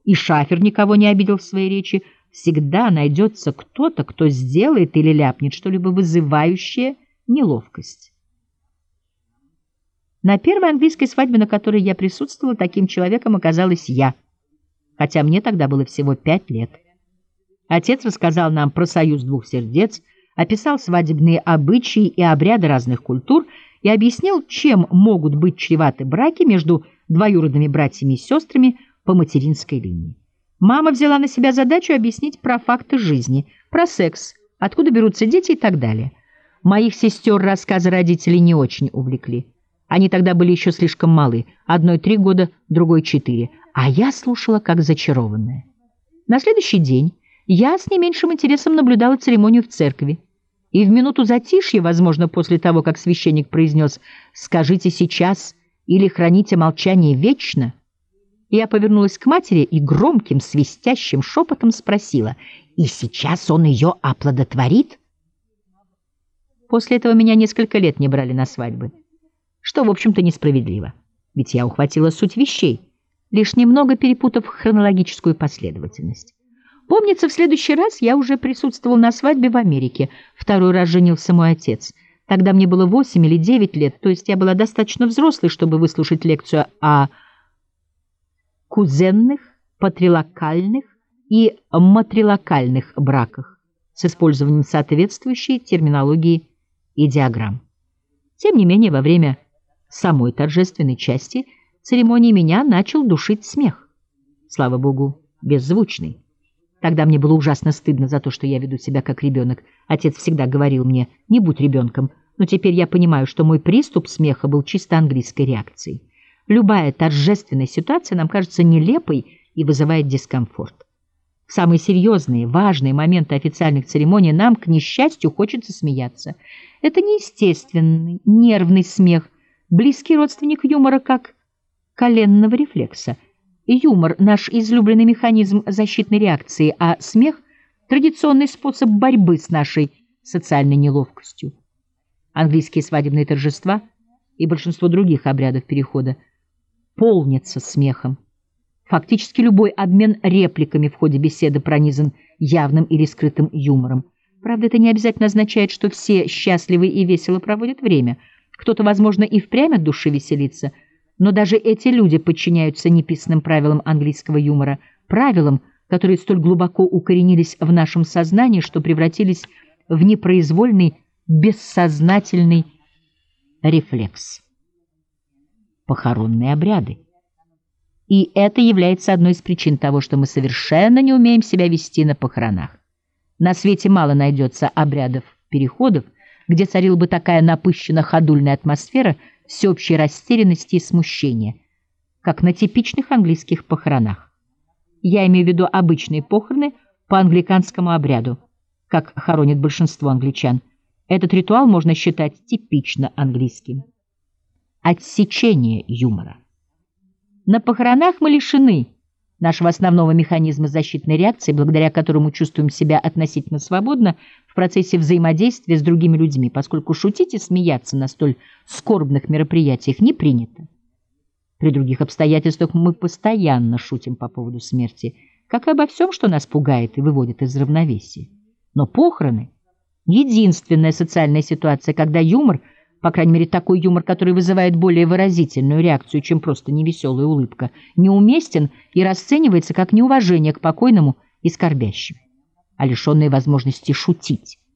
И Шафер никого не обидел в своей речи. Всегда найдется кто-то, кто сделает или ляпнет что-либо вызывающее неловкость. На первой английской свадьбе, на которой я присутствовала, таким человеком оказалась я, хотя мне тогда было всего 5 лет. Отец рассказал нам про союз двух сердец, описал свадебные обычаи и обряды разных культур и объяснил, чем могут быть чреваты браки между двоюродными братьями и сестрами по материнской линии. Мама взяла на себя задачу объяснить про факты жизни, про секс, откуда берутся дети и так далее. Моих сестер рассказы родителей не очень увлекли. Они тогда были еще слишком малы, одной 3 года, другой 4, а я слушала как зачарованная. На следующий день я с не меньшим интересом наблюдала церемонию в церкви. И в минуту затишья, возможно, после того, как священник произнес «Скажите сейчас» или «Храните молчание вечно», я повернулась к матери и громким свистящим шепотом спросила «И сейчас он ее оплодотворит?» После этого меня несколько лет не брали на свадьбы, что, в общем-то, несправедливо, ведь я ухватила суть вещей, лишь немного перепутав хронологическую последовательность. Помнится, в следующий раз я уже присутствовал на свадьбе в Америке. 2-й раз женился мой отец. Тогда мне было 8 или 9 лет, то есть я была достаточно взрослой, чтобы выслушать лекцию о кузенных, патрилокальных и матрилокальных браках с использованием соответствующей терминологии и диаграмм. Тем не менее, во время самой торжественной части церемонии меня начал душить смех. Слава богу, беззвучный. Тогда мне было ужасно стыдно за то, что я веду себя как ребенок. Отец всегда говорил мне: не будь ребенком. Но теперь я понимаю, что мой приступ смеха был чисто английской реакцией. Любая торжественная ситуация нам кажется нелепой и вызывает дискомфорт. В самые серьезные, важные моменты официальных церемоний нам, к несчастью, хочется смеяться. Это неестественный, нервный смех, близкий родственник юмора, как коленного рефлекса. Юмор — наш излюбленный механизм защитной реакции, а смех — традиционный способ борьбы с нашей социальной неловкостью. Английские свадебные торжества и большинство других обрядов перехода полнятся смехом. Фактически любой обмен репликами в ходе беседы пронизан явным или скрытым юмором. Правда, это не обязательно означает, что все счастливы и весело проводят время. Кто-то, возможно, и впрямь от души веселится, но даже эти люди подчиняются неписанным правилам английского юмора, правилам, которые столь глубоко укоренились в нашем сознании, что превратились в непроизвольный, бессознательный рефлекс. Похоронные обряды. И это является одной из причин того, что мы совершенно не умеем себя вести на похоронах. На свете мало найдется обрядов переходов, где царила бы такая напыщенно-ходульная атмосфера всеобщей растерянности и смущения, как на типичных английских похоронах. Я имею в виду обычные похороны по англиканскому обряду, как хоронит большинство англичан. Этот ритуал можно считать типично английским. Отсечение юмора. На похоронах мы лишены нашего основного механизма защитной реакции, благодаря которому чувствуем себя относительно свободно в процессе взаимодействия с другими людьми, поскольку шутить и смеяться на столь скорбных мероприятиях не принято. При других обстоятельствах мы постоянно шутим по поводу смерти, как и обо всем, что нас пугает и выводит из равновесия. Но похороны — единственная социальная ситуация, когда юмор, по крайней мере такой юмор, который вызывает более выразительную реакцию, чем просто невеселая улыбка, неуместен и расценивается как неуважение к покойному и скорбящим, а лишенные возможности шутить